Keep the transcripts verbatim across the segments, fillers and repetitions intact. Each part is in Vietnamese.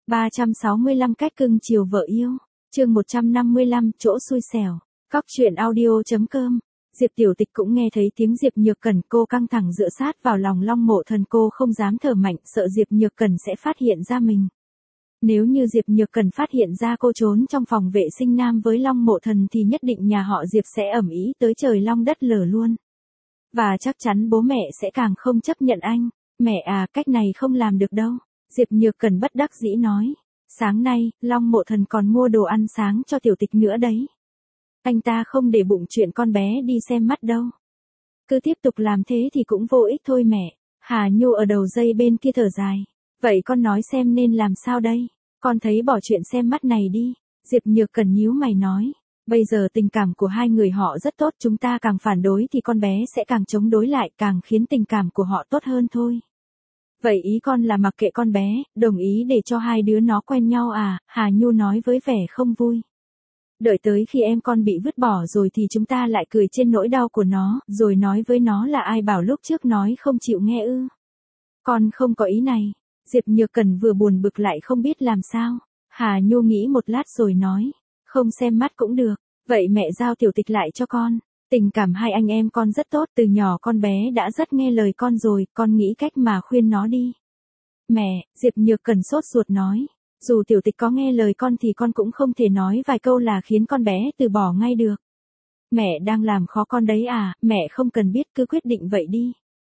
ba trăm sáu mươi lăm cách cưng chiều vợ yêu. Chương một trăm năm mươi lăm, chỗ xui xẻo. Cóc truyện audio chấm com. Diệp Tiểu Tịch cũng nghe thấy tiếng Diệp Nhược Cẩn, cô căng thẳng dựa sát vào lòng Long Mộ Thần, cô không dám thở mạnh, sợ Diệp Nhược Cẩn sẽ phát hiện ra mình. Nếu như Diệp Nhược Cẩn phát hiện ra cô trốn trong phòng vệ sinh nam với Long Mộ Thần thì nhất định nhà họ Diệp sẽ ầm ĩ tới trời long đất lở luôn. Và chắc chắn bố mẹ sẽ càng không chấp nhận anh. Mẹ à, cách này không làm được đâu. Diệp Nhược Cẩn bất đắc dĩ nói. Sáng nay, Long Mộ Thần còn mua đồ ăn sáng cho Tiểu Tịch nữa đấy. Anh ta không để bụng chuyện con bé đi xem mắt đâu. Cứ tiếp tục làm thế thì cũng vô ích thôi mẹ. Hà Nhu ở đầu dây bên kia thở dài. Vậy con nói xem nên làm sao đây? Con thấy bỏ chuyện xem mắt này đi. Diệp Nhược Cẩn nhíu mày nói. Bây giờ tình cảm của hai người họ rất tốt, chúng ta càng phản đối thì con bé sẽ càng chống đối lại, càng khiến tình cảm của họ tốt hơn thôi. Vậy ý con là mặc kệ con bé, đồng ý để cho hai đứa nó quen nhau à? Hà Nhu nói với vẻ không vui. Đợi tới khi em con bị vứt bỏ rồi thì chúng ta lại cười trên nỗi đau của nó, rồi nói với nó là ai bảo lúc trước nói không chịu nghe ư. Con không có ý này. Diệp Nhược Cẩn vừa buồn bực lại không biết làm sao. Hà Nhu nghĩ một lát rồi nói. Không xem mắt cũng được. Vậy mẹ giao Tiểu Tịch lại cho con. Tình cảm hai anh em con rất tốt, từ nhỏ con bé đã rất nghe lời con rồi, con nghĩ cách mà khuyên nó đi. Mẹ, Diệp Nhược Cẩn sốt ruột nói. Dù Tiểu Tịch có nghe lời con thì con cũng không thể nói vài câu là khiến con bé từ bỏ ngay được. Mẹ đang làm khó con đấy à, mẹ không cần biết, cứ quyết định vậy đi.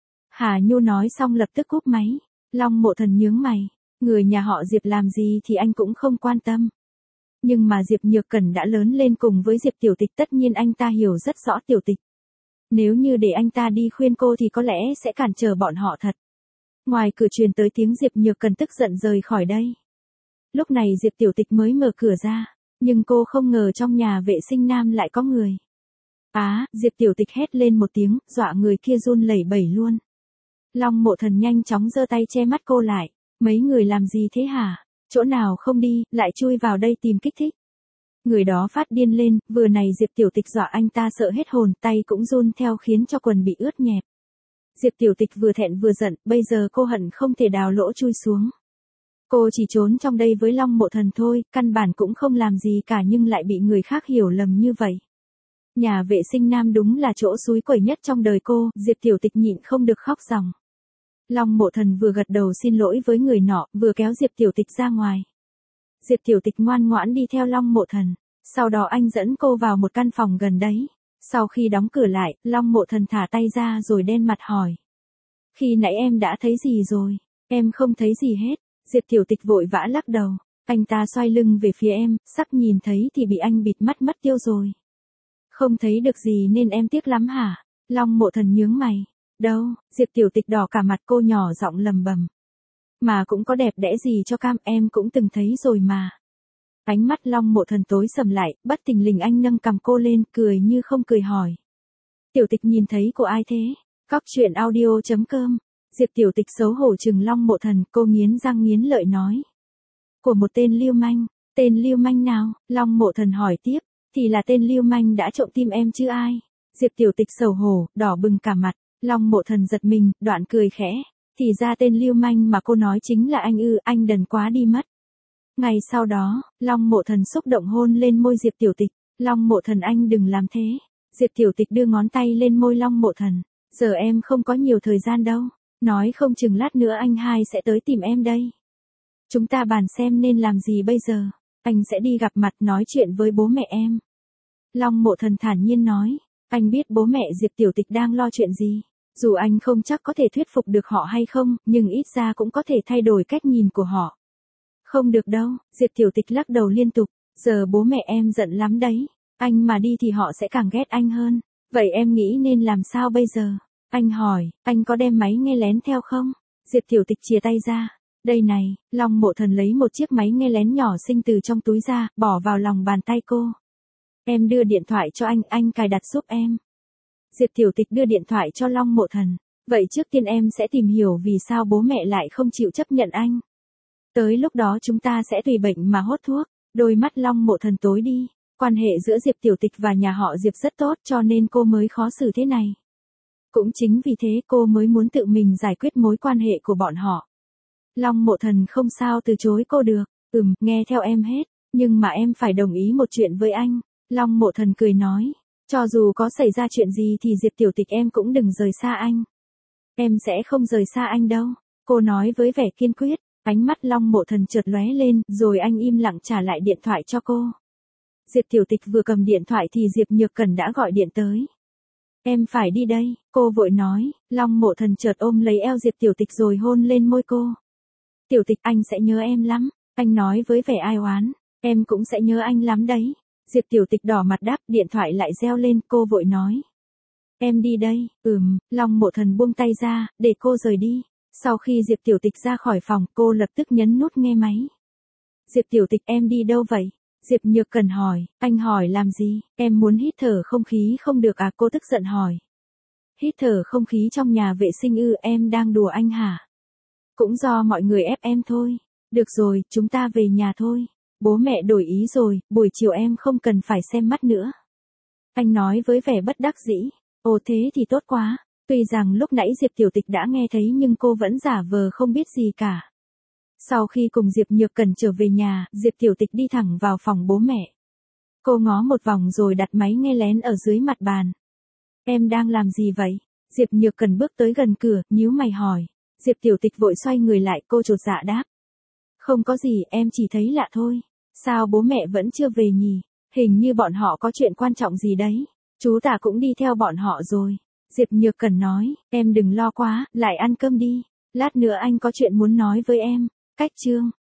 Hà Nhu nói xong lập tức cúp máy. Long Mộ Thần nhướng mày. Người nhà họ Diệp làm gì thì anh cũng không quan tâm. Nhưng mà Diệp Nhược Cẩn đã lớn lên cùng với Diệp Tiểu Tịch, tất nhiên anh ta hiểu rất rõ Tiểu Tịch. Nếu như để anh ta đi khuyên cô thì có lẽ sẽ cản trở bọn họ thật. Ngoài cửa truyền tới tiếng Diệp Nhược Cẩn tức giận rời khỏi đây. Lúc này Diệp Tiểu Tịch mới mở cửa ra, nhưng cô không ngờ trong nhà vệ sinh nam lại có người. Á, à, Diệp Tiểu Tịch hét lên một tiếng, dọa người kia run lẩy bẩy luôn. Long Mộ Thần nhanh chóng giơ tay che mắt cô lại. Mấy người làm gì thế hả? Chỗ nào không đi, lại chui vào đây tìm kích thích. Người đó phát điên lên, vừa này Diệp Tiểu Tịch dọa anh ta sợ hết hồn, tay cũng run theo khiến cho quần bị ướt nhẹp. Diệp Tiểu Tịch vừa thẹn vừa giận, bây giờ cô hận không thể đào lỗ chui xuống. Cô chỉ trốn trong đây với Long Mộ Thần thôi, căn bản cũng không làm gì cả nhưng lại bị người khác hiểu lầm như vậy. Nhà vệ sinh nam đúng là chỗ xúi quẩy nhất trong đời cô, Diệp Tiểu Tịch nhịn không được khóc ròng. Long Mộ Thần vừa gật đầu xin lỗi với người nọ, vừa kéo Diệp Tiểu Tịch ra ngoài. Diệp Tiểu Tịch ngoan ngoãn đi theo Long Mộ Thần. Sau đó anh dẫn cô vào một căn phòng gần đấy. Sau khi đóng cửa lại, Long Mộ Thần thả tay ra rồi đen mặt hỏi. Khi nãy em đã thấy gì rồi? Em không thấy gì hết. Diệp Tiểu Tịch vội vã lắc đầu. Anh ta xoay lưng về phía em, sắp nhìn thấy thì bị anh bịt mắt mất tiêu rồi. Không thấy được gì nên em tiếc lắm hả? Long Mộ Thần nhướng mày. Đâu, Diệp Tiểu Tịch đỏ cả mặt, cô nhỏ giọng lầm bầm. Mà cũng có đẹp đẽ gì cho cam, em cũng từng thấy rồi mà. Ánh mắt Long Mộ Thần tối sầm lại, bất thình lình anh nâng cằm cô lên, cười như không cười hỏi. Tiểu Tịch nhìn thấy của ai thế? Cóc truyện audio chấm com. Diệp Tiểu Tịch xấu hổ trừng Long Mộ Thần, cô nghiến răng nghiến lợi nói. Của một tên lưu manh. Tên lưu manh nào? Long Mộ Thần hỏi tiếp. Thì là tên lưu manh đã trộm tim em chứ ai? Diệp Tiểu Tịch xấu hổ, đỏ bừng cả mặt. Long Mộ Thần giật mình, đoạn cười khẽ. Thì ra tên lưu manh mà cô nói chính là anh ư, anh đần quá đi mất. Ngày sau đó, Long Mộ Thần xúc động hôn lên môi Diệp Tiểu Tịch. Long Mộ Thần anh đừng làm thế. Diệp Tiểu Tịch đưa ngón tay lên môi Long Mộ Thần. Giờ em không có nhiều thời gian đâu. Nói không chừng lát nữa anh hai sẽ tới tìm em đây. Chúng ta bàn xem nên làm gì bây giờ. Anh sẽ đi gặp mặt nói chuyện với bố mẹ em. Long Mộ Thần thản nhiên nói. Anh biết bố mẹ Diệp Tiểu Tịch đang lo chuyện gì. Dù anh không chắc có thể thuyết phục được họ hay không, nhưng ít ra cũng có thể thay đổi cách nhìn của họ. Không được đâu, Diệp Tiểu Tịch lắc đầu liên tục. Giờ bố mẹ em giận lắm đấy. Anh mà đi thì họ sẽ càng ghét anh hơn. Vậy em nghĩ nên làm sao bây giờ? Anh hỏi, anh có đem máy nghe lén theo không? Diệp Tiểu Tịch chìa tay ra. Đây này, Long Mộ Thần lấy một chiếc máy nghe lén nhỏ xinh từ trong túi ra, bỏ vào lòng bàn tay cô. Em đưa điện thoại cho anh, anh cài đặt giúp em. Diệp Tiểu Tịch đưa điện thoại cho Long Mộ Thần. Vậy trước tiên em sẽ tìm hiểu vì sao bố mẹ lại không chịu chấp nhận anh. Tới lúc đó chúng ta sẽ tùy bệnh mà hốt thuốc. Đôi mắt Long Mộ Thần tối đi. Quan hệ giữa Diệp Tiểu Tịch và nhà họ Diệp rất tốt cho nên cô mới khó xử thế này. Cũng chính vì thế cô mới muốn tự mình giải quyết mối quan hệ của bọn họ. Long Mộ Thần không sao từ chối cô được. Ừm, nghe theo em hết, nhưng mà em phải đồng ý một chuyện với anh. Long Mộ Thần cười nói, cho dù có xảy ra chuyện gì thì Diệp Tiểu Tịch em cũng đừng rời xa anh. Em sẽ không rời xa anh đâu, cô nói với vẻ kiên quyết. Ánh mắt Long Mộ Thần chợt lóe lên, rồi anh im lặng trả lại điện thoại cho cô. Diệp Tiểu Tịch vừa cầm điện thoại thì Diệp Nhược Cẩn đã gọi điện tới. Em phải đi đây, cô vội nói. Long Mộ Thần chợt ôm lấy eo Diệp Tiểu Tịch rồi hôn lên môi cô. Tiểu Tịch, anh sẽ nhớ em lắm, anh nói với vẻ ai oán. Em cũng sẽ nhớ anh lắm đấy. Diệp Tiểu Tịch đỏ mặt đáp, điện thoại lại reo lên, cô vội nói. Em đi đây. Ừm, Long Mộ Thần buông tay ra, để cô rời đi. Sau khi Diệp Tiểu Tịch ra khỏi phòng, cô lập tức nhấn nút nghe máy. Diệp Tiểu Tịch, em đi đâu vậy? Diệp Nhược Cẩn hỏi. Anh hỏi làm gì? Em muốn hít thở không khí không được à? Cô tức giận hỏi. Hít thở không khí trong nhà vệ sinh ư? Em đang đùa anh hả? Cũng do mọi người ép em thôi. Được rồi, chúng ta về nhà thôi. Bố mẹ đổi ý rồi, buổi chiều em không cần phải xem mắt nữa. Anh nói với vẻ bất đắc dĩ. Ồ, thế thì tốt quá. Tuy rằng lúc nãy Diệp Tiểu Tịch đã nghe thấy nhưng cô vẫn giả vờ không biết gì cả. Sau khi cùng Diệp Nhược Cẩn trở về nhà, Diệp Tiểu Tịch đi thẳng vào phòng bố mẹ. Cô ngó một vòng rồi đặt máy nghe lén ở dưới mặt bàn. Em đang làm gì vậy? Diệp Nhược Cẩn bước tới gần cửa, nhíu mày hỏi. Diệp Tiểu Tịch vội xoay người lại, cô chột dạ đáp. Không có gì, em chỉ thấy lạ thôi. Sao bố mẹ vẫn chưa về nhỉ? Hình như bọn họ có chuyện quan trọng gì đấy. Chú Tả cũng đi theo bọn họ rồi. Diệp Nhược Cẩn nói, em đừng lo quá, lại ăn cơm đi. Lát nữa anh có chuyện muốn nói với em. Cách chương.